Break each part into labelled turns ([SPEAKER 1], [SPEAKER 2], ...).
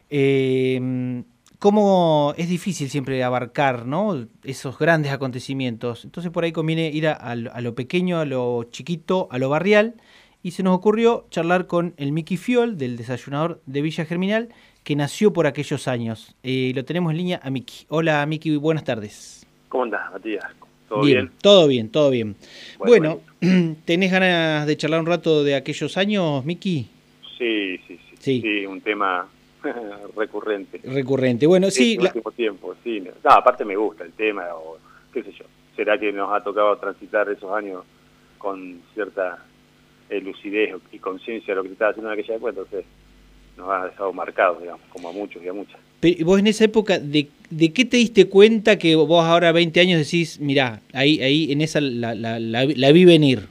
[SPEAKER 1] Cómo es difícil siempre abarcar, ¿no?, esos grandes acontecimientos. Entonces por ahí conviene ir a lo pequeño, a lo chiquito, a lo barrial. Y se nos ocurrió charlar con el Miki Fiol, del Desayunador de Villa Germinal, que nació por aquellos años. Lo tenemos en línea a Miki. Hola Miki, buenas tardes.
[SPEAKER 2] ¿Cómo andás, Matías? ¿Todo
[SPEAKER 1] Bien,
[SPEAKER 2] bien?
[SPEAKER 1] todo bien, todo bien.
[SPEAKER 2] Bueno, me
[SPEAKER 1] Bueno,
[SPEAKER 2] alegro.
[SPEAKER 1] ¿tenés ganas de charlar un rato de aquellos años, Miki?
[SPEAKER 2] Sí, sí, sí.
[SPEAKER 1] Sí,
[SPEAKER 2] Sí, un tema recurrente
[SPEAKER 1] recurrente. Bueno, sí,
[SPEAKER 2] este último tiempo, sí. No, aparte me gusta el tema, o qué sé yo. ¿Será que nos ha tocado transitar esos años con cierta lucidez y conciencia de lo que se estaba haciendo en aquella época? Entonces nos ha dejado marcados, digamos, como a muchos y a muchas.
[SPEAKER 1] vos en esa época, ¿de qué te diste cuenta que vos ahora 20 años decís, mirá, ahí en esa la vi venir?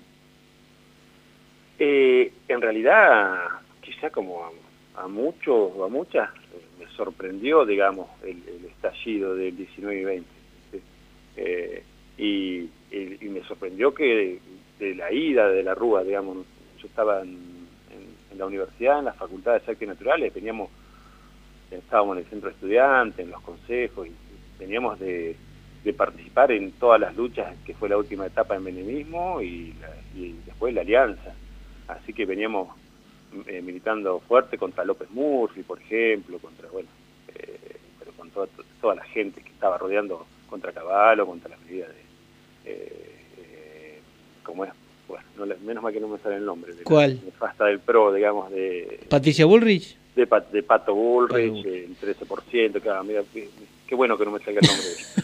[SPEAKER 2] En realidad, quizá como a muchos o a muchas, me sorprendió, digamos, el estallido del 19 y 20. ¿Sí? Eh, y me sorprendió que de la ida de la Rúa, digamos, yo estaba en la universidad, en la Facultad de Ciencias Naturales, estábamos en el centro de estudiantes, en los consejos, y veníamos de participar en todas las luchas que fue la última etapa del menemismo y después la alianza. Así que veníamos militando fuerte contra López Murphy, por ejemplo, pero con toda la gente que estaba rodeando, contra Cavallo, contra las medidas ¿cómo es? Bueno, menos mal que no me sale el nombre, de la
[SPEAKER 1] ¿Cuál?
[SPEAKER 2] nefasta del PRO, digamos, de
[SPEAKER 1] ¿Patricia Bullrich?
[SPEAKER 2] Pato
[SPEAKER 1] Pato
[SPEAKER 2] Bullrich,
[SPEAKER 1] Bullrich.
[SPEAKER 2] el 13%, claro, mira, qué bueno que no me salga el nombre de ella.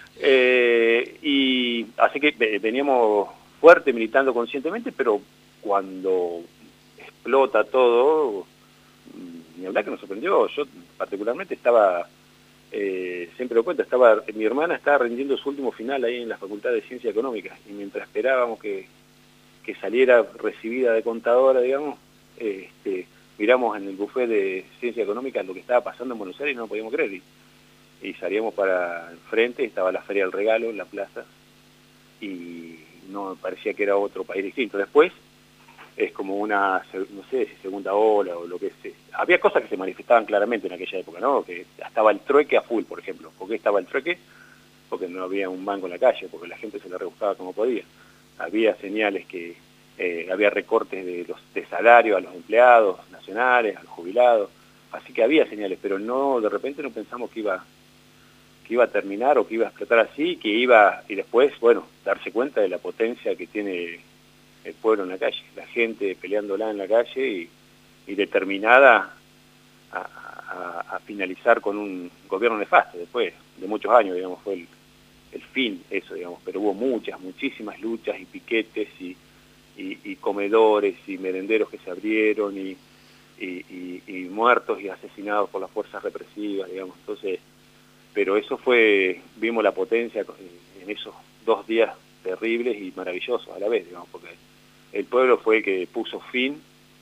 [SPEAKER 2] Y así que veníamos fuerte, militando conscientemente, pero cuando explota todo, ni hablar que nos sorprendió. Yo particularmente estaba, siempre lo cuento, mi hermana estaba rindiendo su último final ahí en la Facultad de Ciencias Económicas, y mientras esperábamos que saliera recibida de contadora, digamos, miramos en el buffet de Ciencia Económica lo que estaba pasando en Buenos Aires y no lo podíamos creer. Y salíamos para enfrente, estaba la Feria del Regalo en la plaza, y no parecía que era otro país distinto. Después es como una, no sé si segunda ola o lo que sea. Había cosas que se manifestaban claramente en aquella época, ¿no? Que estaba el trueque a full, por ejemplo. ¿Por qué estaba el trueque? Porque no había un banco en la calle, porque la gente se la rebuscaba como podía. Había señales que había recortes de salario a los empleados nacionales, a los jubilados. Así que había señales, pero no, de repente no pensamos que iba a terminar o que iba a explotar así, y después, bueno, darse cuenta de la potencia que tiene el pueblo en la calle, la gente peleándola en la calle y determinada a finalizar con un gobierno nefasto después de muchos años, digamos, fue el fin, eso, digamos, pero hubo muchísimas luchas y piquetes y comedores y merenderos que se abrieron y muertos y asesinados por las fuerzas represivas, digamos. Entonces, pero vimos la potencia en esos 2 días terribles y maravillosos a la vez, digamos, porque el pueblo fue el que puso fin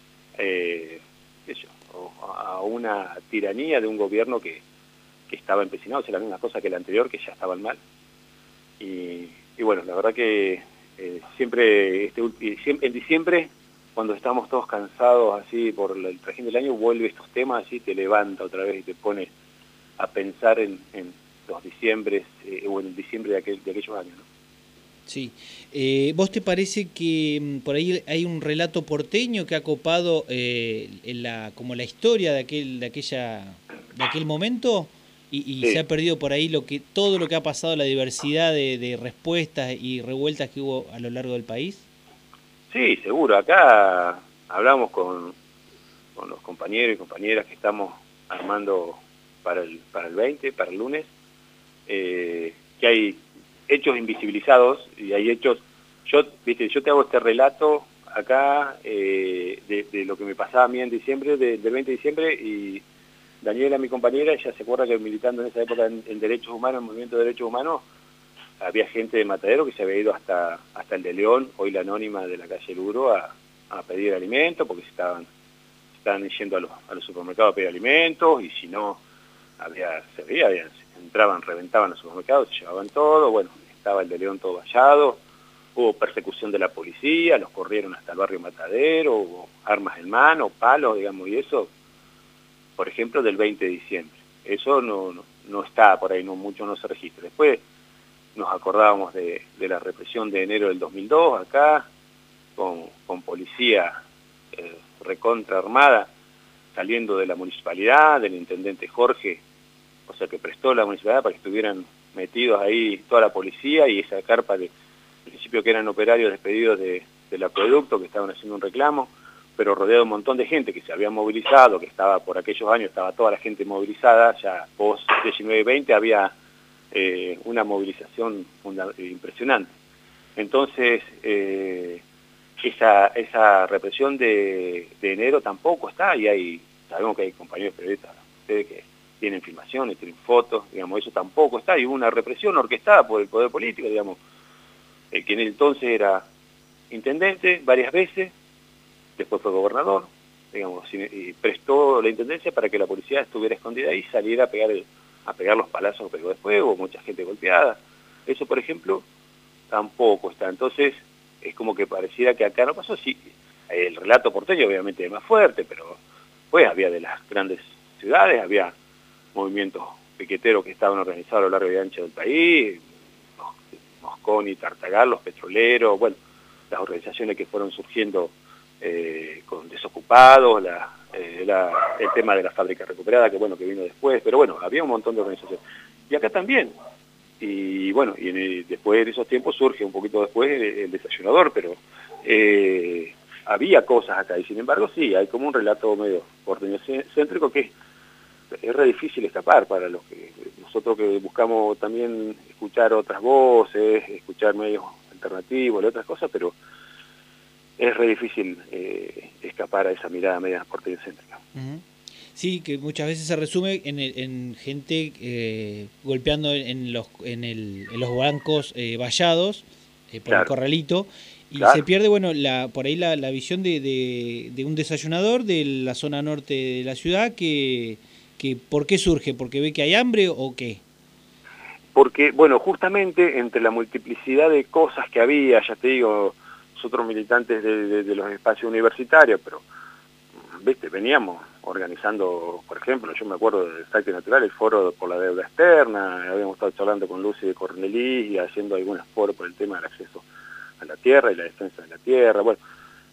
[SPEAKER 2] a una tiranía de un gobierno que estaba empecinado a hacer la misma cosa que el anterior, que ya estaban mal. Y bueno, la verdad que siempre en diciembre, cuando estamos todos cansados así por el trajín del año, vuelve estos temas así, te levanta otra vez y te pone a pensar en los diciembres o en el diciembre de aquellos años, ¿no?
[SPEAKER 1] Sí. ¿Vos te parece que por ahí hay un relato porteño que ha copado como la historia de aquel momento y se
[SPEAKER 2] Sí,
[SPEAKER 1] ha perdido por ahí todo lo que ha pasado, la diversidad de respuestas y revueltas que hubo a lo largo del país?
[SPEAKER 2] sí, seguro. Acá hablamos con los compañeros y compañeras que estamos armando para el 20, para el lunes, que hay hechos invisibilizados y hay hechos. Yo te hago este relato acá de lo que me pasaba a mí en diciembre, del 20 de diciembre, y Daniela, mi compañera, ella se acuerda que militando en esa época en derechos humanos, en movimiento de derechos humanos, había gente de Matadero que se había ido hasta el de León, hoy la Anónima de la calle Luro, a pedir alimentos, porque estaban yendo a los supermercados a pedir alimentos, y si no, entraban, reventaban los supermercados, se llevaban todo. Bueno, estaba el de León todo vallado, hubo persecución de la policía, los corrieron hasta el barrio Matadero, hubo armas en mano, palos, digamos, y eso por ejemplo, del 20 de diciembre. Eso no está por ahí, mucho no se registra. Después nos acordábamos de la represión de enero del 2002 acá, con policía recontra armada, saliendo de la municipalidad, del intendente Jorge, o sea que prestó la municipalidad para que estuvieran metidos ahí toda la policía y esa carpa de principio que eran operarios despedidos del acueducto que estaban haciendo un reclamo, pero rodeado de un montón de gente que se había movilizado, que estaba por aquellos años, estaba toda la gente movilizada, ya post 19-20 había una movilización impresionante. Entonces, esa represión de enero tampoco está, y sabemos que hay compañeros periodistas, ustedes que tienen filmaciones, tienen fotos, digamos, eso tampoco está, y hubo una represión orquestada por el poder político, digamos, el que en entonces era intendente varias veces, después fue gobernador, digamos, y prestó la intendencia para que la policía estuviera escondida ahí y saliera a pegar los palazos que pegó después, hubo mucha gente golpeada. Eso, por ejemplo, tampoco está. Entonces, es como que pareciera que acá no pasó. Sí, el relato porteño obviamente es más fuerte, pero pues había de las grandes ciudades, había movimientos piqueteros que estaban organizados a lo largo y ancho del país, Mosconi, Tartagal, los petroleros, bueno, las organizaciones que fueron surgiendo con desocupados, el tema de la fábrica recuperada, que bueno, que vino después, pero bueno, había un montón de organizaciones. Y acá también, y bueno, después de esos tiempos surge un poquito después el desayunador, pero había cosas acá, y sin embargo sí, hay como un relato medio porteño céntrico que es re difícil escapar para los que nosotros que buscamos también escuchar otras voces, escuchar medios alternativos, otras cosas, pero es re difícil escapar a esa mirada media porteño-céntrica.
[SPEAKER 1] Sí, que muchas veces se resume en gente golpeando en los bancos vallados por
[SPEAKER 2] Claro.
[SPEAKER 1] el corralito, y
[SPEAKER 2] Claro.
[SPEAKER 1] se pierde, bueno, por ahí la visión de un desayunador de la zona norte de la ciudad que ¿por qué surge? ¿Porque ve que hay hambre o qué?
[SPEAKER 2] Porque, bueno, justamente entre la multiplicidad de cosas que había, ya te digo, nosotros militantes de los espacios universitarios, pero, viste, veníamos organizando, por ejemplo, yo me acuerdo del Salto Natural, el foro por la deuda externa, habíamos estado charlando con Lucy de Cornelí y haciendo algunos foros por el tema del acceso a la tierra y la defensa de la tierra. Bueno,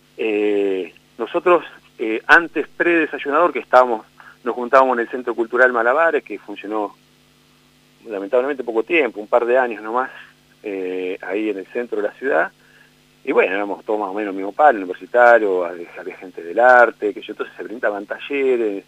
[SPEAKER 2] nosotros antes pre-desayunador, que nos juntábamos en el Centro Cultural Malabares, que funcionó lamentablemente poco tiempo, un par de años nomás, ahí en el centro de la ciudad, y bueno, éramos todos más o menos el mismo palo, universitario, había gente del arte, que yo, entonces se brindaban talleres,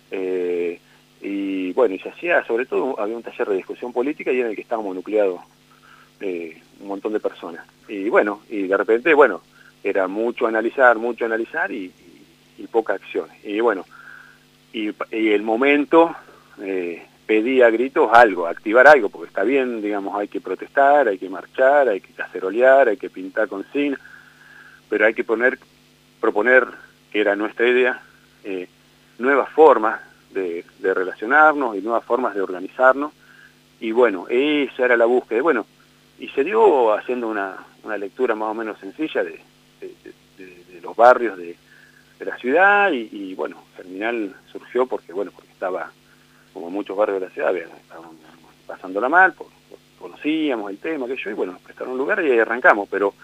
[SPEAKER 2] y bueno, y se hacía, sobre todo, había un taller de discusión política y en el que estábamos nucleados un montón de personas. Y bueno, y de repente, bueno, era mucho analizar y poca acción. Y bueno, y el momento pedía a gritos algo, activar algo, porque está bien, digamos, hay que protestar, hay que marchar, hay que cacerolear, hay que pintar consignas, pero hay que proponer, que era nuestra idea, nuevas formas de relacionarnos y nuevas formas de organizarnos, y bueno, esa era la búsqueda. Bueno, y se dio haciendo una lectura más o menos sencilla de los barrios de la ciudad, y bueno, Germinal surgió porque estaba, como muchos barrios de la ciudad, estaban pasándola mal, conocíamos el tema, aquello, y bueno, nos prestaron un lugar y ahí arrancamos, pero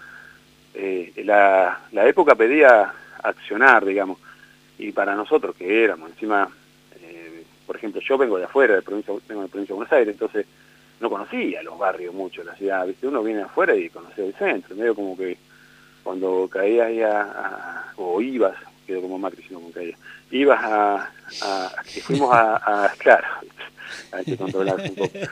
[SPEAKER 2] la época pedía accionar, digamos, y para nosotros que éramos, encima, por ejemplo, yo vengo de afuera, vengo de la provincia de Buenos Aires, entonces no conocía los barrios mucho, la ciudad, ¿viste? Uno viene afuera y conocía el centro, medio como que cuando caías ahí o ibas, quedó como Macri, sino como caías, ibas que fuimos claro, hay que controlarse un poco,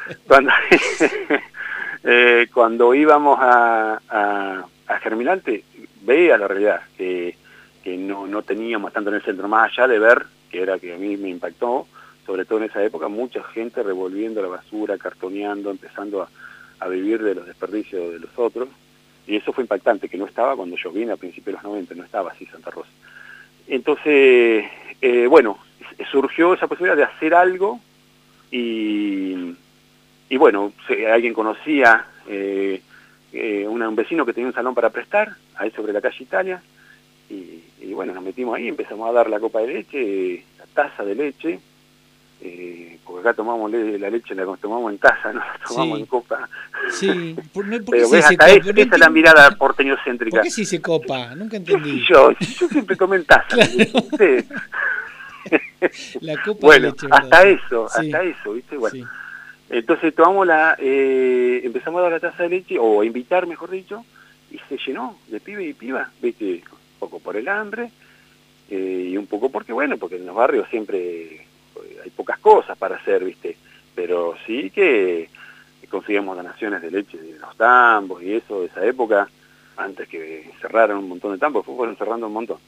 [SPEAKER 2] cuando íbamos a Germinal, veía la realidad, que no teníamos tanto en el centro, más allá de ver, que era que a mí me impactó, sobre todo en esa época, mucha gente revolviendo la basura, cartoneando, empezando a vivir de los desperdicios de los otros, y eso fue impactante, que no estaba cuando yo vine a principios de los 90, no estaba así Santa Rosa. Entonces, bueno, surgió esa posibilidad de hacer algo, y bueno, alguien conocía un vecino que tenía un salón para prestar, ahí sobre la calle Italia, y bueno, nos metimos ahí, empezamos a dar la copa de leche, la taza de leche, porque acá tomamos la leche, la tomamos en taza, no la tomamos
[SPEAKER 1] Sí,
[SPEAKER 2] en copa.
[SPEAKER 1] sí. ¿Por qué
[SPEAKER 2] Pero
[SPEAKER 1] se
[SPEAKER 2] ves,
[SPEAKER 1] dice
[SPEAKER 2] hasta
[SPEAKER 1] copa? No
[SPEAKER 2] esa es la
[SPEAKER 1] entiendo.
[SPEAKER 2] mirada
[SPEAKER 1] ¿Por
[SPEAKER 2] porteñocéntrica.
[SPEAKER 1] qué se dice copa? Nunca
[SPEAKER 2] ¿Qué sé
[SPEAKER 1] entendí.
[SPEAKER 2] yo? Si yo siempre tomé en taza,
[SPEAKER 1] Claro,
[SPEAKER 2] ¿viste?
[SPEAKER 1] la copa de
[SPEAKER 2] Bueno,
[SPEAKER 1] leche, ¿verdad? Sí, sí,
[SPEAKER 2] hasta eso, ¿viste? Bueno,
[SPEAKER 1] sí.
[SPEAKER 2] entonces tomamos empezamos a dar la taza de leche, o a invitar, mejor dicho, y se llenó de pibe y piba, ¿viste? Un poco por el hambre, y un poco porque, bueno, porque en los barrios siempre hay pocas cosas para hacer, ¿viste? Pero sí que conseguimos donaciones de leche de los tambos y eso de esa época, antes que cerraran un montón de tambos, fueron cerrando un montón.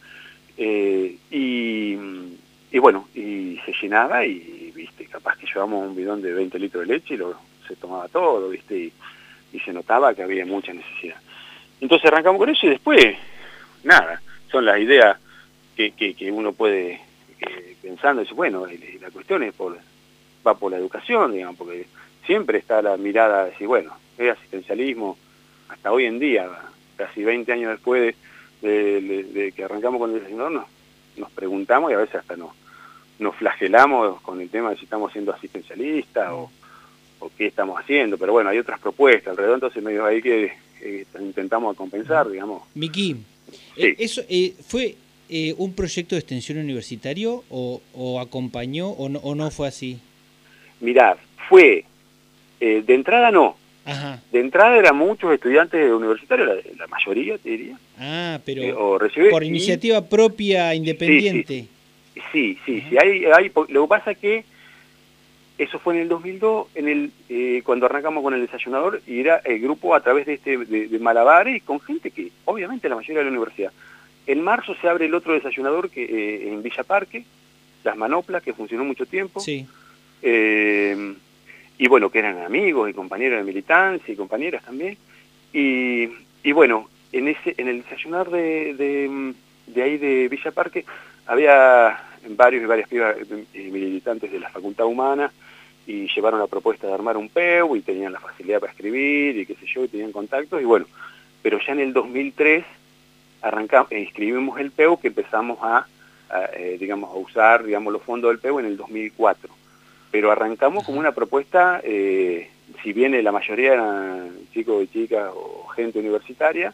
[SPEAKER 2] Y bueno, y se llenaba y, viste, capaz que llevamos un bidón de 20 litros de leche y se tomaba todo, viste, y se notaba que había mucha necesidad. Entonces arrancamos con eso y después, nada, son las ideas que uno puede pensando, y dice, bueno, la cuestión va por la educación, digamos, porque siempre está la mirada de decir, bueno, es asistencialismo, hasta hoy en día, casi 20 años después de que arrancamos con el desayunador, nos preguntamos y a veces hasta nos flagelamos con el tema de si estamos siendo asistencialistas o qué estamos haciendo, pero bueno, hay otras propuestas alrededor, entonces medio ahí que intentamos compensar, digamos.
[SPEAKER 1] Miki,
[SPEAKER 2] Sí,
[SPEAKER 1] ¿eso fue un proyecto de extensión universitario o acompañó o no fue así?
[SPEAKER 2] mirá, fue, de entrada no,
[SPEAKER 1] Ajá.
[SPEAKER 2] de entrada eran muchos estudiantes universitarios, la mayoría te diría,
[SPEAKER 1] Ah, pero
[SPEAKER 2] o recibe,
[SPEAKER 1] por
[SPEAKER 2] y
[SPEAKER 1] iniciativa propia,
[SPEAKER 2] sí, sí,
[SPEAKER 1] independiente.
[SPEAKER 2] sí,
[SPEAKER 1] Ajá.
[SPEAKER 2] lo que pasa es que eso fue en el 2002, cuando arrancamos con el desayunador, y era el grupo a través de malabares, con gente que, obviamente, la mayoría de la universidad. En marzo se abre el otro desayunador en Villa Parque, Las Manoplas, que funcionó mucho tiempo,
[SPEAKER 1] Sí.
[SPEAKER 2] y bueno, que eran amigos y compañeros de militancia y compañeras también. Y bueno, en el desayunador de ahí de Villa Parque había varios y varias pibas militantes de la Facultad Humana, y llevaron la propuesta de armar un PEU y tenían la facilidad para escribir y qué sé yo, y tenían contactos, y bueno, pero ya en el 2003 inscribimos el PEU, que empezamos digamos, a usar, digamos, los fondos del PEU en el 2004. Pero arrancamos como
[SPEAKER 1] Ajá.
[SPEAKER 2] una propuesta, si bien la mayoría eran chicos y chicas o gente universitaria,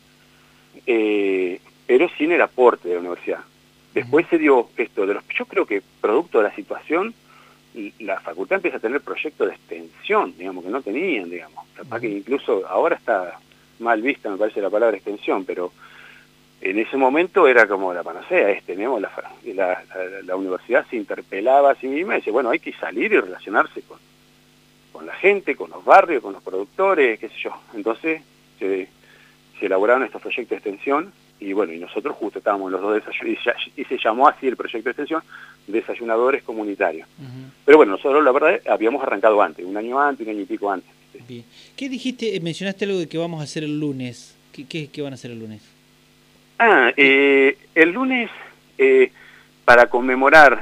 [SPEAKER 2] pero sin el aporte de la universidad.
[SPEAKER 1] Ujú.
[SPEAKER 2] Después se dio esto, yo creo que producto de la situación, la facultad empieza a tener proyectos de extensión, digamos, que no tenían, digamos. Capaz que
[SPEAKER 1] Ujú.
[SPEAKER 2] incluso ahora está mal vista, me parece, la palabra extensión, pero en ese momento era como la panacea, tenemos la universidad se interpelaba a sí misma y decía, bueno, hay que salir y relacionarse con la gente, con los barrios, con los productores, qué sé yo. Entonces se elaboraron estos proyectos de extensión, y bueno, y nosotros justo estábamos en los dos desayunadores, y se llamó así el proyecto de extensión, Desayunadores Comunitarios.
[SPEAKER 1] Ujú.
[SPEAKER 2] Pero bueno, nosotros la verdad habíamos arrancado antes, un año y pico antes.
[SPEAKER 1] Bien. ¿Qué dijiste? Mencionaste algo de que vamos a hacer el lunes. ¿Qué van a hacer el lunes? ¿Qué?
[SPEAKER 2] El lunes, para conmemorar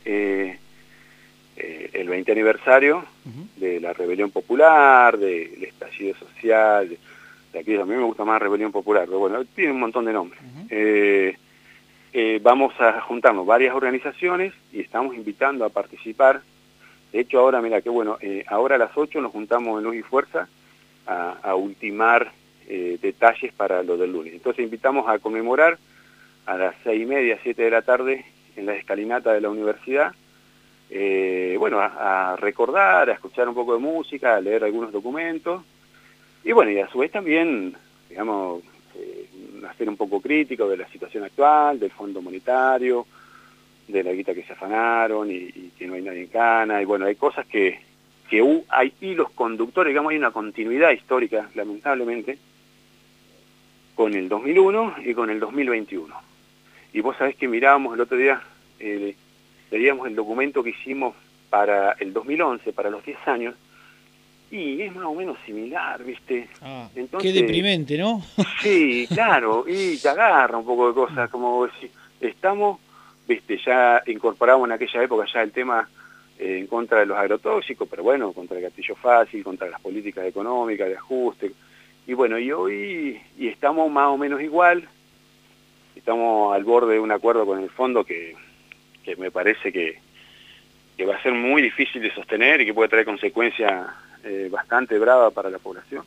[SPEAKER 2] el 20 aniversario
[SPEAKER 1] Ujú.
[SPEAKER 2] de la rebelión popular, del estallido social, de aquello, a mí me gusta más rebelión popular, pero bueno, tiene un montón de nombres.
[SPEAKER 1] Ujú.
[SPEAKER 2] Vamos a juntarnos varias organizaciones y estamos invitando a participar. De hecho, ahora, mira, qué bueno, ahora a las 8 nos juntamos en Luz y Fuerza a ultimar detalles para lo del lunes. Entonces invitamos a conmemorar a las 6:30, 7 de la tarde, en la escalinata de la universidad, bueno, a recordar, a escuchar un poco de música, a leer algunos documentos, y bueno, y a su vez también, digamos, hacer un poco crítico de la situación actual, del Fondo Monetario, de la guita que se afanaron y que no hay nadie en cana, y bueno, hay cosas hay hilos conductores, digamos, hay una continuidad histórica, lamentablemente, con el 2001 y con el 2021. Y vos sabés que mirábamos el otro día, veíamos el documento que hicimos para el 2011, para los 10 años, y es más o menos similar, ¿viste?
[SPEAKER 1] Ah, qué
[SPEAKER 2] Entonces,
[SPEAKER 1] deprimente, ¿no?
[SPEAKER 2] sí, claro, y te agarra un poco de cosas, como decir, estamos, ¿viste? Ya incorporamos en aquella época ya el tema en contra de los agrotóxicos, pero bueno, contra el gatillo fácil, contra las políticas económicas, de ajuste, y bueno, y hoy estamos más o menos igual, estamos al borde de un acuerdo con el fondo que me parece que que va a ser muy difícil de sostener y que puede traer consecuencias bastante bravas para la población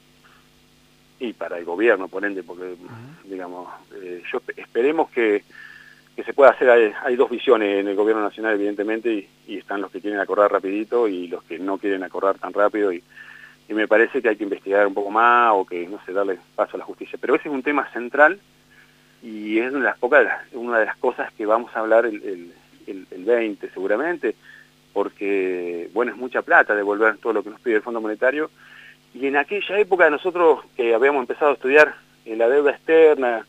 [SPEAKER 2] y para el gobierno, por ende, porque, digamos, esperemos que se pueda hacer. Hay dos visiones en el gobierno nacional, evidentemente, y están los que quieren acordar rapidito y los que no quieren acordar tan rápido, y me parece que hay que investigar un poco más, o que, no sé, darle paso a la justicia. Pero ese es un tema central, y es una de las cosas que vamos a hablar el 20 seguramente, porque, bueno, es mucha plata devolver todo lo que nos pide el Fondo Monetario, y en aquella época nosotros que habíamos empezado a estudiar la deuda externa,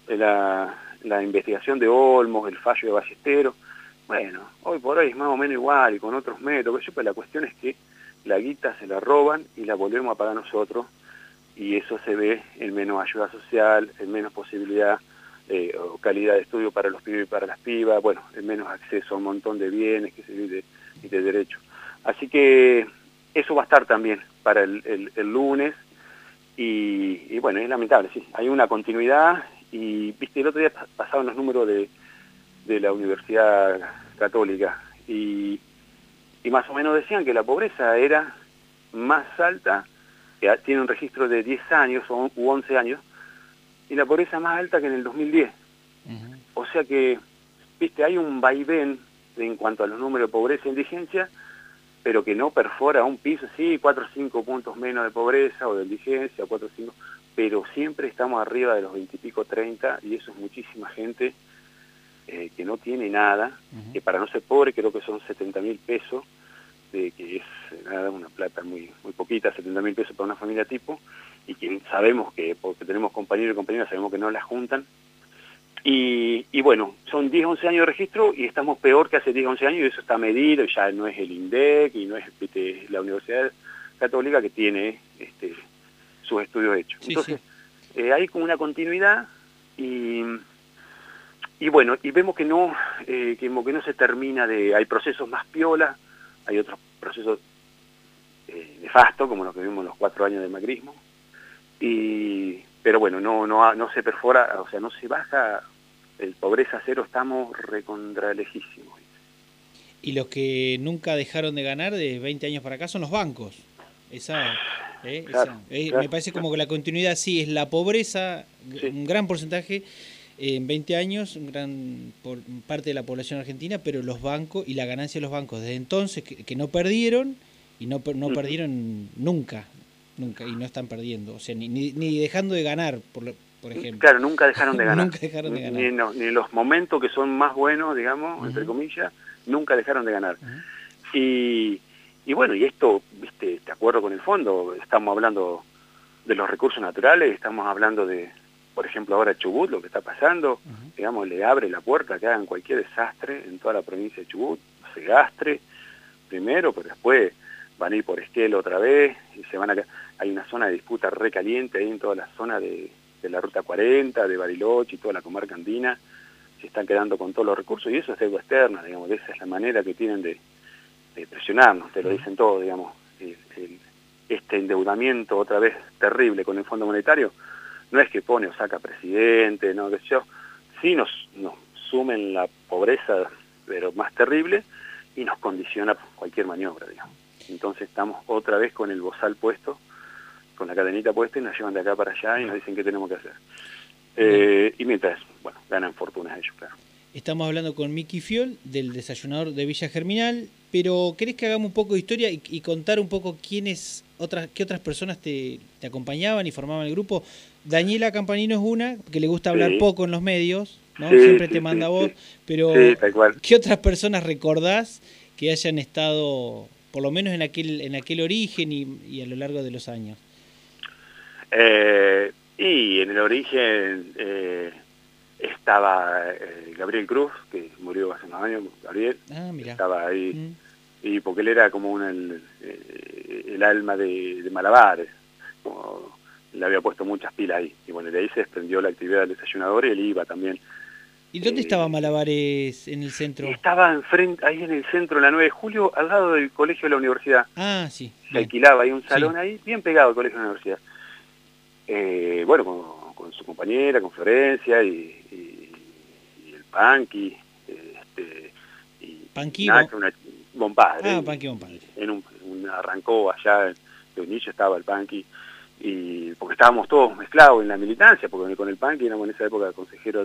[SPEAKER 2] la investigación de Olmos, el fallo de Ballesteros, bueno, hoy por hoy es más o menos igual y con otros métodos, pero la cuestión es que la guita se la roban y la volvemos a pagar nosotros, y eso se ve en menos ayuda social, en menos posibilidad o calidad de estudio para los pibes y para las pibas, bueno, en menos acceso a un montón de bienes que se vive y de derechos. Así que eso va a estar también para el lunes, y bueno, es lamentable, sí, hay una continuidad, y viste, el otro día pasaban los números de la Universidad Católica, y más o menos decían que la pobreza era más alta, que tiene un registro de 10 años u 11 años, y la pobreza más alta que en el 2010. O sea que, viste, hay un vaivén en cuanto a los números de pobreza e indigencia, pero que no perfora un piso, sí, 4 o 5 puntos menos de pobreza o de indigencia, 4 o 5, pero siempre estamos arriba de los 20 y pico, 30, y eso es muchísima gente que no tiene nada, que para no ser pobre creo que son 70.000 pesos, que es nada, una plata muy poquita, 70.000 pesos para una familia tipo, y que sabemos que, porque tenemos compañeros y compañeras, sabemos que no las juntan, y bueno, son 10, 11 años de registro, y estamos peor que hace 10, 11 años, y eso está medido, y ya no es el INDEC, y no es la Universidad Católica que tiene sus estudios hechos. Sí, entonces, sí. Hay como una continuidad, y bueno, y vemos que no se termina hay procesos más piola, hay otros procesos nefastos, como los que vimos en los 4 años del macrismo, pero bueno, no se perfora, o sea, no se baja el pobreza cero, estamos recontralejísimos.
[SPEAKER 1] Y los que nunca dejaron de ganar de 20 años para acá son los bancos. Claro, claro. Me parece como que la continuidad sí es la pobreza, sí. Un gran porcentaje en 20 años, parte de la población argentina, pero los bancos y la ganancia de los bancos desde entonces que no perdieron, y no perdieron nunca, y no están perdiendo, o sea, ni dejando de ganar, por ejemplo.
[SPEAKER 2] Claro, nunca dejaron de ganar.
[SPEAKER 1] Nunca dejaron de ganar.
[SPEAKER 2] Ni en los momentos que son más buenos, digamos, entre comillas, nunca dejaron de ganar. Y bueno, y esto, viste, de acuerdo con el fondo, estamos hablando de los recursos naturales, estamos hablando de, por ejemplo, ahora Chubut, lo que está pasando, digamos, le abre la puerta a que hagan cualquier desastre en toda la provincia de Chubut, se gastre primero, pero después van a ir por Esquel otra vez, y hay una zona de disputa recaliente ahí en toda la zona de la Ruta 40, de Bariloche y toda la comarca andina, se están quedando con todos los recursos, y eso es deuda externa, digamos, esa es la manera que tienen de presionarnos, te lo dicen todos, digamos, este endeudamiento otra vez terrible con el Fondo Monetario, no es que pone o saca presidente, no, qué sé yo, sí nos sumen la pobreza, pero más terrible, y nos condiciona cualquier maniobra, digamos. Entonces estamos otra vez con el bozal puesto, con la cadenita puesta, y nos llevan de acá para allá y nos dicen qué tenemos que hacer. Y mientras, bueno, ganan fortunas ellos, claro.
[SPEAKER 1] Estamos hablando con Miki Fiol, del Desayunador de Villa Germinal, pero ¿querés que hagamos un poco de historia y contar un poco qué otras personas te acompañaban y formaban el grupo? Daniela Campanino es una, que le gusta hablar poco en los medios, ¿no? Sí, siempre te manda voz, pero
[SPEAKER 2] tal cual.
[SPEAKER 1] ¿Qué otras personas recordás que hayan estado, por lo menos en aquel origen y a lo largo de los años?
[SPEAKER 2] Y en el origen estaba Gabriel Cruz, que murió hace unos años, Gabriel, estaba ahí, y porque él era como el alma de Malabares, como le había puesto muchas pilas ahí, y bueno, de ahí se desprendió la actividad del Desayunador, y él iba también.
[SPEAKER 1] ¿Y dónde estaba Malabares en el centro?
[SPEAKER 2] Estaba ahí en el centro, la 9 de julio, al lado del colegio de la universidad.
[SPEAKER 1] Ah, sí.
[SPEAKER 2] Se alquilaba ahí un salón ahí, bien pegado al colegio de la universidad. Bueno, con su compañera, con Florencia, y el Panqui, y
[SPEAKER 1] Panqui,
[SPEAKER 2] Nacho, Bonpadre.
[SPEAKER 1] Ah, Panqui Bonpadre.
[SPEAKER 2] Arrancó allá, de inicio estaba el Panqui, porque estábamos todos mezclados en la militancia, porque con el Panqui éramos en esa época consejero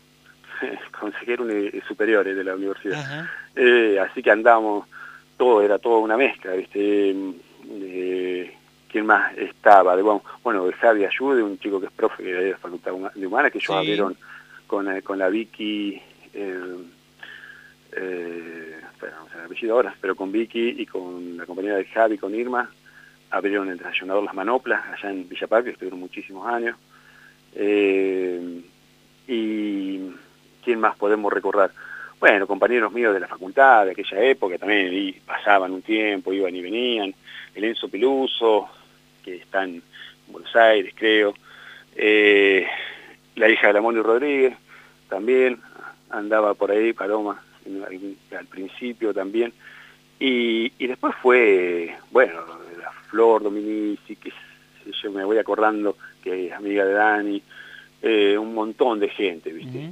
[SPEAKER 2] superiores de la universidad.
[SPEAKER 1] Ajá.
[SPEAKER 2] Así que andábamos, era todo una mezcla, ¿viste? ¿Quién más estaba? Bueno, de Javi Ayude, un chico que es profe de la Facultad de Humanas, que ellos abrieron con la Vicky, espera, no sé el apellido ahora, pero con Vicky y con la compañera de Javi, con Irma, abrieron el desayunador Las Manoplas, allá en Villa Parque, estuvieron muchísimos años. Y ¿quién más podemos recordar? Bueno, compañeros míos de la facultad de aquella época también pasaban un tiempo, iban y venían. El Enzo Peluso, que está en Buenos Aires, creo. La hija de la Moni Rodríguez, también andaba por ahí, Paloma, al principio también. Y después fue, bueno, la Flor Dominici, que yo me voy acordando, que es amiga de Dani, un montón de gente, ¿viste?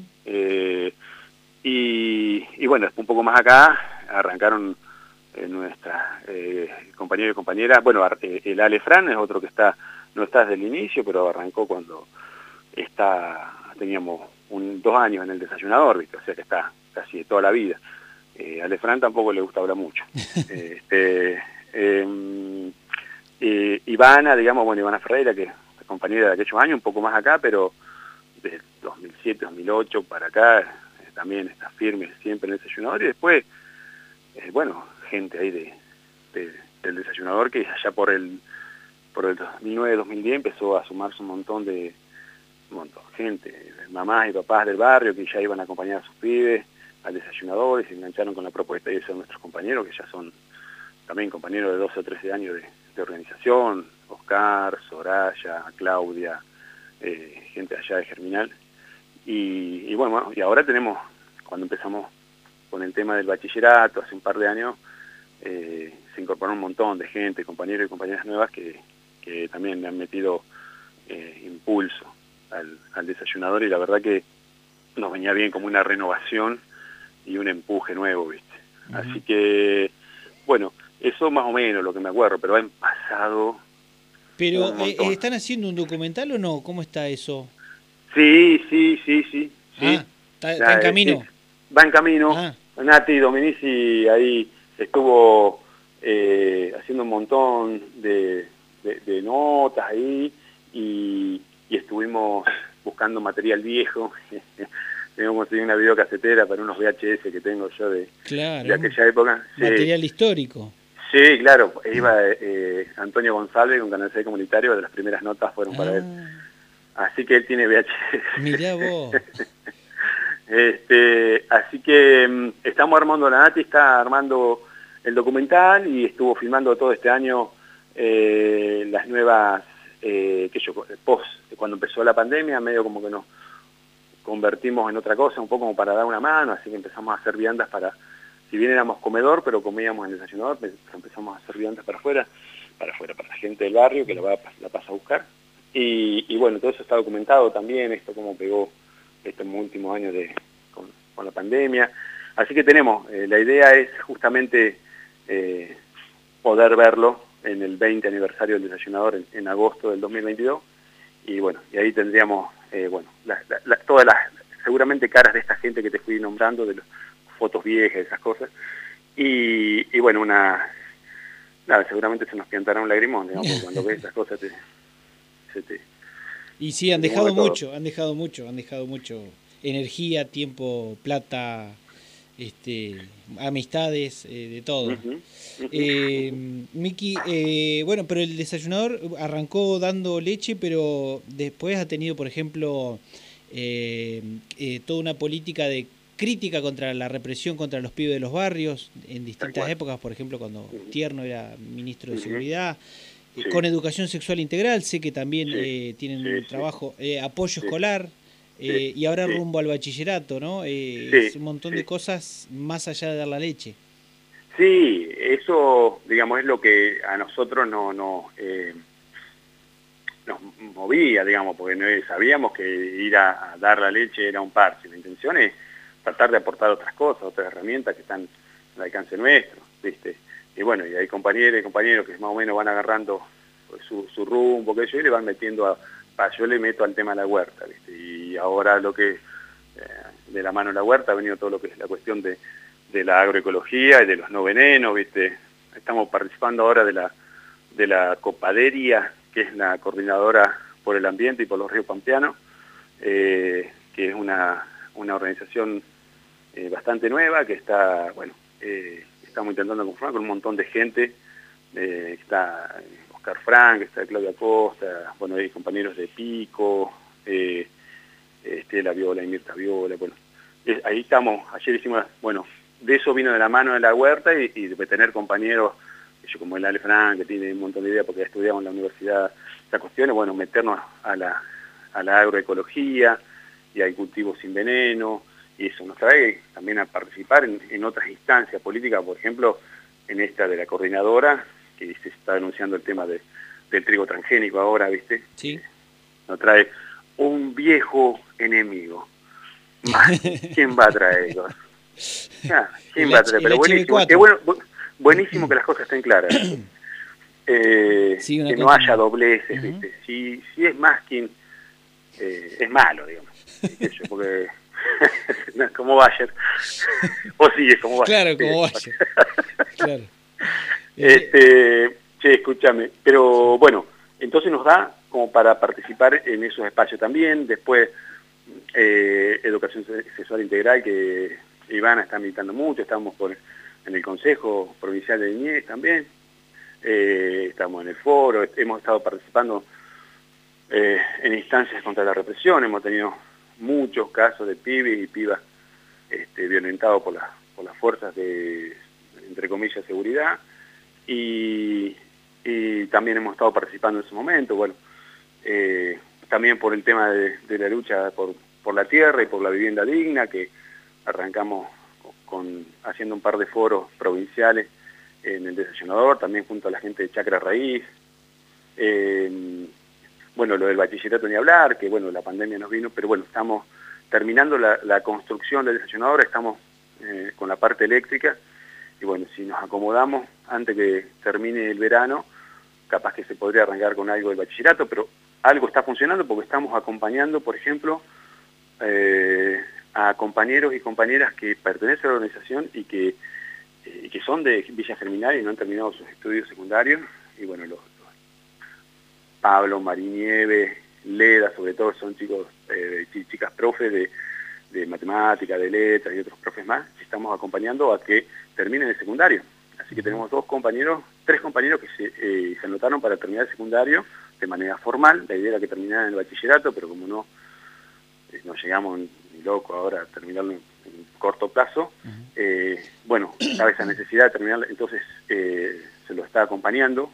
[SPEAKER 2] Y bueno, un poco más acá arrancaron nuestras compañeros y compañeras. Bueno, el Ale Fran es otro que no está desde el inicio, pero arrancó cuando teníamos 2 años en el desayunador, ¿viste? O sea que está casi de toda la vida. Ale Fran tampoco le gusta hablar mucho. Ivana, digamos, bueno, Ivana Ferreira, que es compañera de aquellos años, un poco más acá, pero desde 2007, 2008 para acá, también está firme siempre en el desayunador. Y después, bueno, gente ahí del desayunador que allá por el 2009-2010 empezó a sumarse un montón de gente, mamás y papás del barrio que ya iban a acompañar a sus pibes al desayunador y se engancharon con la propuesta, y esos son nuestros compañeros que ya son también compañeros de 12 o 13 años de organización, Oscar, Soraya, Claudia, gente allá de Germinal. Y bueno, y ahora tenemos, cuando empezamos con el tema del bachillerato, hace un par de años, se incorporó un montón de gente, compañeros y compañeras nuevas que también le han metido impulso al desayunador, y la verdad que nos venía bien como una renovación y un empuje nuevo, ¿viste? Así que, bueno, eso más o menos lo que me acuerdo, pero han pasado.
[SPEAKER 1] Pero, ¿están haciendo un documental o no? ¿Cómo está eso?
[SPEAKER 2] Sí.
[SPEAKER 1] Ah, está en camino.
[SPEAKER 2] Va en camino.
[SPEAKER 1] Ah.
[SPEAKER 2] Nati Dominici ahí estuvo haciendo un montón de notas ahí, y estuvimos buscando material viejo. Tengo conseguido una videocasetera para unos VHS que tengo yo de aquella época.
[SPEAKER 1] Material histórico.
[SPEAKER 2] Sí, claro. Iba Antonio González, un canal comunitario, de las primeras notas fueron para él. Así que él tiene VHS.
[SPEAKER 1] Mirá vos.
[SPEAKER 2] Así que estamos armando, la Nati está armando el documental y estuvo filmando todo este año las nuevas, cuando empezó la pandemia, medio como que nos convertimos en otra cosa, un poco como para dar una mano, así que empezamos a hacer viandas si bien éramos comedor, pero comíamos en el desayunador, empezamos a hacer viandas para afuera, para la gente del barrio que la pasa a buscar. Y bueno, todo eso está documentado también, esto como pegó estos últimos años con la pandemia. Así que tenemos, la idea es justamente poder verlo en el 20 aniversario del desayunador en agosto del 2022. Y bueno, y ahí tendríamos, todas las, seguramente caras de esta gente que te fui nombrando, de las fotos viejas, esas cosas. Y bueno, seguramente se nos piantará un lagrimón, digamos, porque cuando ves esas cosas
[SPEAKER 1] y sí, han dejado mucho energía, tiempo, plata, amistades, de todo. Miki, bueno, pero el desayunador arrancó dando leche, pero después ha tenido, por ejemplo, toda una política de crítica contra la represión contra los pibes de los barrios en distintas épocas, por ejemplo cuando Tierno era ministro de Seguridad. Con educación sexual integral, sé que también tienen un trabajo, apoyo escolar, y ahora rumbo al bachillerato, ¿no? Es un montón de cosas más allá de dar la leche.
[SPEAKER 2] Sí, eso, digamos, es lo que a nosotros nos movía, digamos, porque sabíamos que ir a dar la leche era un parche. La intención es tratar de aportar otras cosas, otras herramientas que están al alcance nuestro. ¿viste? Y bueno, y hay compañeros y compañeros que más o menos van agarrando su rumbo, que yo, y le van metiendo yo le meto al tema de la huerta, ¿viste? Y ahora lo que de la mano de la huerta ha venido todo lo que es la cuestión de la agroecología y de los no venenos, ¿viste? Estamos participando ahora de la Copaderia, que es la coordinadora por el ambiente y por los ríos pampeanos, que es una organización bastante nueva, que está, bueno, estamos intentando conformar con un montón de gente, está Oscar Frank, está Claudia Costa, bueno, hay compañeros de Pico, Estela Viola y Mirta Viola, bueno, ahí estamos, ayer hicimos, bueno, de eso vino de la mano de la huerta y de tener compañeros, yo como el Ale Frank, que tiene un montón de ideas porque estudiamos en la universidad estas cuestiones, bueno, meternos a la agroecología y al cultivo sin veneno, y eso nos trae también a participar en otras instancias políticas, por ejemplo, en esta de la coordinadora, que se está denunciando el tema del trigo transgénico ahora, ¿viste?
[SPEAKER 1] Sí.
[SPEAKER 2] Nos trae un viejo enemigo. ¿Quién va a traer? ¿Quién va a traer? Pero buenísimo, qué bueno, buenísimo que las cosas estén claras.
[SPEAKER 1] Sí,
[SPEAKER 2] que no haya dobleces, ¿viste? Si es más quien es malo, digamos. Porque como Bayer. O sí, es como Bayer.
[SPEAKER 1] Claro, como Bayer. Claro.
[SPEAKER 2] Che, escúchame. Pero bueno, entonces nos da como para participar en esos espacios también. Después, educación sexual integral, que Ivana está militando mucho. Estamos en el Consejo Provincial de Niñez también. Estamos en el foro. Hemos estado participando en instancias contra la represión. Hemos tenido muchos casos de pibes y pibas violentados por las fuerzas de, entre comillas, seguridad, y también hemos estado participando en ese momento, bueno, también por el tema de la lucha por la tierra y por la vivienda digna, que arrancamos haciendo un par de foros provinciales en el Desayunador, también junto a la gente de Chacra Raíz. Bueno, lo del bachillerato ni hablar, que bueno, la pandemia nos vino, pero bueno, estamos terminando la construcción del Desayunador, estamos con la parte eléctrica, y bueno, si nos acomodamos antes que termine el verano, capaz que se podría arrancar con algo del bachillerato, pero algo está funcionando porque estamos acompañando, por ejemplo, a compañeros y compañeras que pertenecen a la organización y que son de Villa Germinal y no han terminado sus estudios secundarios, y bueno, Pablo, Marinieve, Leda, sobre todo son chicos, chicas profes de matemática, de letras y otros profes más, que estamos acompañando a que terminen el secundario. Así que tenemos tres compañeros que se anotaron para terminar el secundario de manera formal. La idea era que terminaran el bachillerato, pero como no llegamos ni loco ahora a terminarlo en corto plazo, bueno, estaba esa necesidad de terminar, entonces se lo está acompañando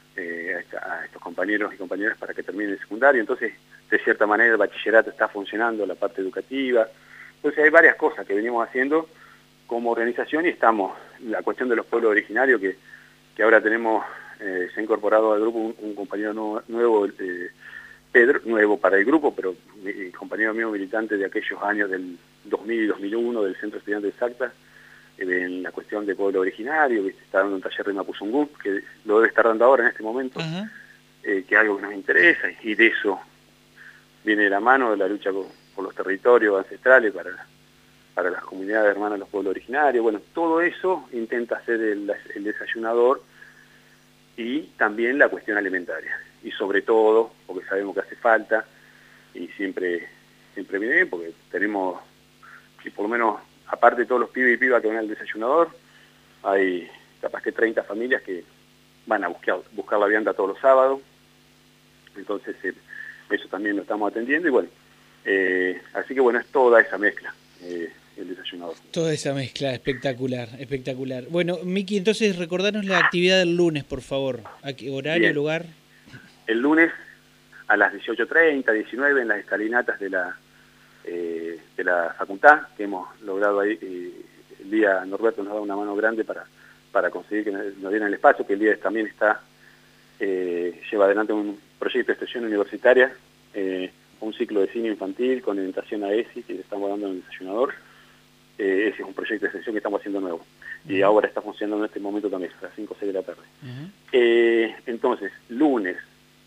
[SPEAKER 2] a estos compañeros y compañeras para que terminen el secundario. Entonces, de cierta manera, el bachillerato está funcionando, la parte educativa. Entonces, hay varias cosas que venimos haciendo como organización, y estamos, la cuestión de los pueblos originarios, que ahora tenemos, se ha incorporado al grupo un compañero nuevo, Pedro, nuevo para el grupo, pero compañero mío militante de aquellos años del 2000 y 2001 del Centro Estudiante de Salta, en la cuestión de pueblo originario, ¿viste? Está dando un taller de Mapuzungún, que lo debe estar dando ahora en este momento, que es algo que nos interesa, y de eso viene de la mano de la lucha por los territorios ancestrales para las comunidades hermanas de los pueblos originarios. Bueno, todo eso intenta hacer el Desayunador, y también la cuestión alimentaria, y sobre todo, porque sabemos que hace falta, y siempre viene bien, porque tenemos, y por lo menos, aparte de todos los pibes y pibas que van al Desayunador, hay capaz que 30 familias que van a buscar la vianda todos los sábados. Entonces eso también lo estamos atendiendo, y bueno, así que bueno, es toda esa mezcla, el Desayunador.
[SPEAKER 1] Toda esa mezcla, espectacular, espectacular. Bueno, Miki, entonces recordanos la actividad del lunes, por favor. ¿A qué horario,
[SPEAKER 2] Bien.
[SPEAKER 1] lugar?
[SPEAKER 2] El lunes a las 18:30, 19, en las escalinatas de la facultad, que hemos logrado ahí. El día Norberto nos da una mano grande para conseguir que nos dieran el espacio, que el día también lleva adelante un proyecto de extensión universitaria, un ciclo de cine infantil con orientación a ESI, que le estamos dando en el Desayunador. ese es un proyecto de extensión que estamos haciendo nuevo. Y ahora está funcionando en este momento también, a las 5 o 6 de la tarde. Entonces, lunes,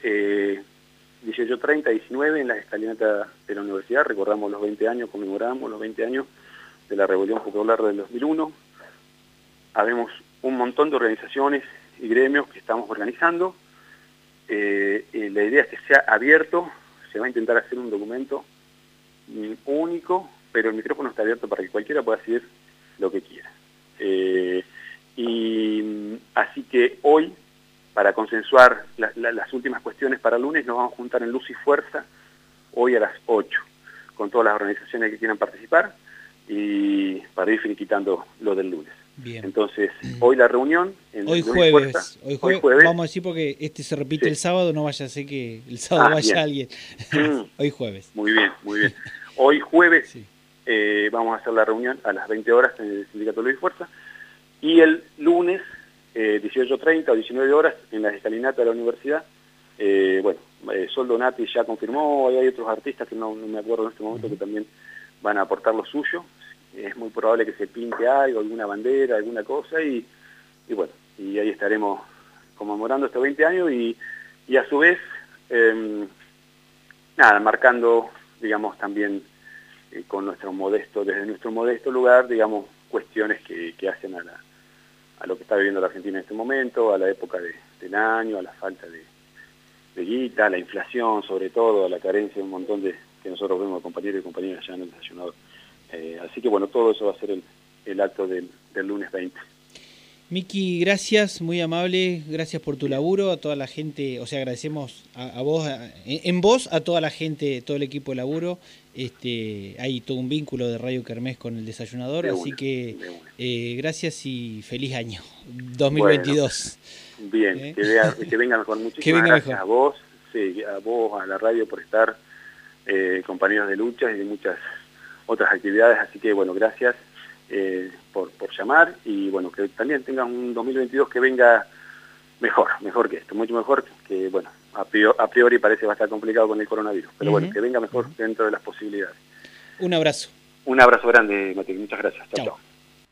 [SPEAKER 2] 18:30, 19, en la escalinata de la universidad, recordamos los 20 años, conmemoramos los 20 años de la Rebelión Popular del 2001. Habemos un montón de organizaciones y gremios que estamos organizando. La idea es que sea abierto, se va a intentar hacer un documento único, pero el micrófono está abierto para que cualquiera pueda decir lo que quiera. Así que hoy, para consensuar las últimas cuestiones para el lunes, nos vamos a juntar en Luz y Fuerza, hoy a las 8, con todas las organizaciones que quieran participar, y para ir finiquitando lo del lunes.
[SPEAKER 1] Bien.
[SPEAKER 2] Entonces, hoy la reunión...
[SPEAKER 1] Hoy jueves, vamos a decir porque se repite el sábado, no vaya a ser que el sábado vaya alguien. Hoy jueves.
[SPEAKER 2] Muy bien, muy bien. Hoy jueves vamos a hacer la reunión a las 20 horas en el Sindicato Luz y Fuerza, y el lunes, 18:30 o 19 horas, en la escalinata de la universidad, Sol Donati ya confirmó, hay otros artistas que no me acuerdo en este momento que también van a aportar lo suyo. Es muy probable que se pinte algo, alguna bandera, alguna cosa, y ahí estaremos conmemorando estos 20 años y a su vez, marcando, digamos, también desde nuestro modesto lugar, digamos, cuestiones que hacen a lo que está viviendo la Argentina en este momento, a la época del año, a la falta de guita, a la inflación sobre todo, a la carencia de un montón que nosotros vemos compañeros y compañeras allá en el desayunador. Así que todo eso va a ser el acto del lunes 20.
[SPEAKER 1] Miki, gracias, muy amable, gracias por tu laburo, a toda la gente, agradecemos a vos, en vos, a toda la gente, todo el equipo de laburo. Hay todo un vínculo de Radio Kermés con el desayunador, así que gracias y feliz año 2022.
[SPEAKER 2] Bueno, bien, que venga mejor. Muchísimas gracias a vos, a la radio por estar compañeros de lucha y de muchas otras actividades, así que gracias por llamar, y que también tengan un 2022 que venga mejor que esto, mucho mejor, que a priori parece va a estar complicado con el coronavirus, pero que venga mejor dentro de las posibilidades.
[SPEAKER 1] Un abrazo.
[SPEAKER 2] Un abrazo grande, Mati, muchas gracias. Chao, chao.